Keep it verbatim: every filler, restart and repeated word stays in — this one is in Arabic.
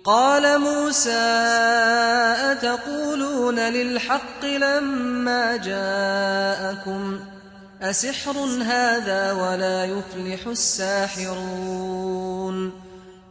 قال موسى أتقولون للحق لما جاءكم أسحر هذا ولا يفلح الساحرون